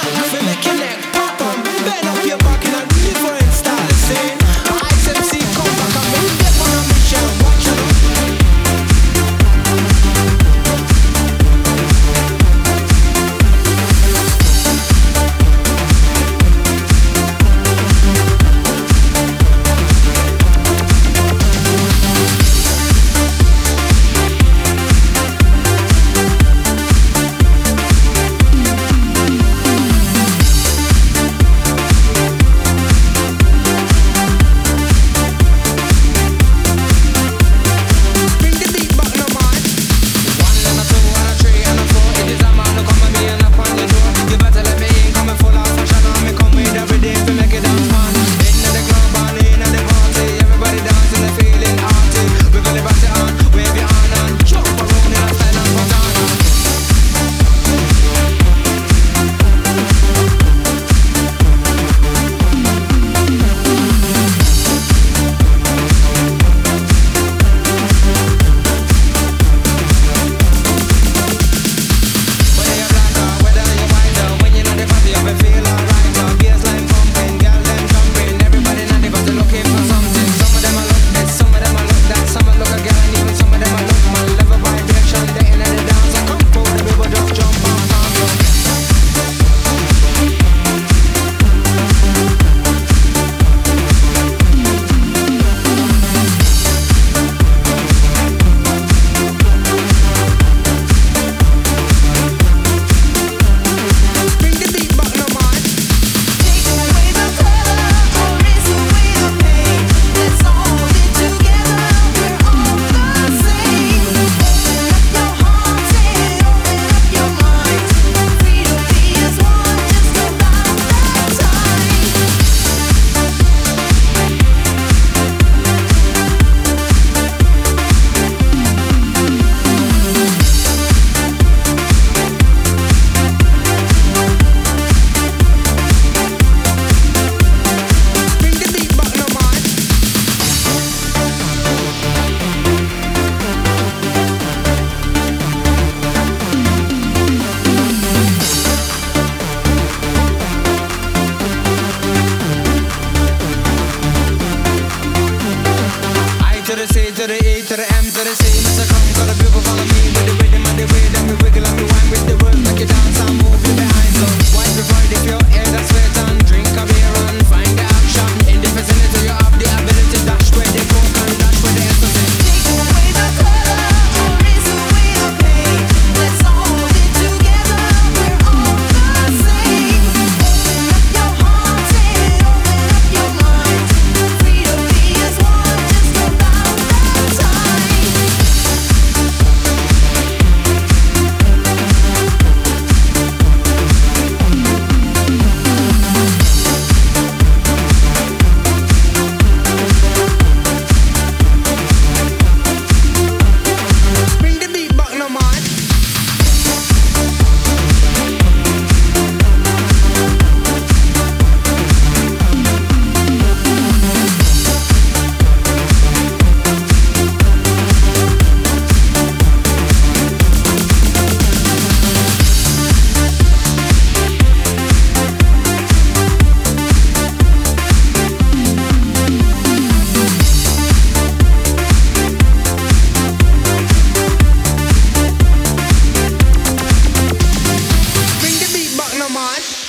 fi make your neck pop and bend up your back in a different style. See, ISMC come back and bring them on a mission. Watch out. To the C, to the E, to the M, to the C. Mr. Come, got a people follow me with the rhythm and the way that we wiggle and we whine with the words. Make you dance and move your behind. So wipe your pride if your head that's sweat and drink a beer and find the action. In the vicinity you have the ability to dash where they go and dash where they enter. Take away the color or erase away the pain. Let's all hold it together. We're all the same. Open up your heart and open up your mind. Free to be as one, just about that time. Bring the beat back no man. Bring the beat back no man.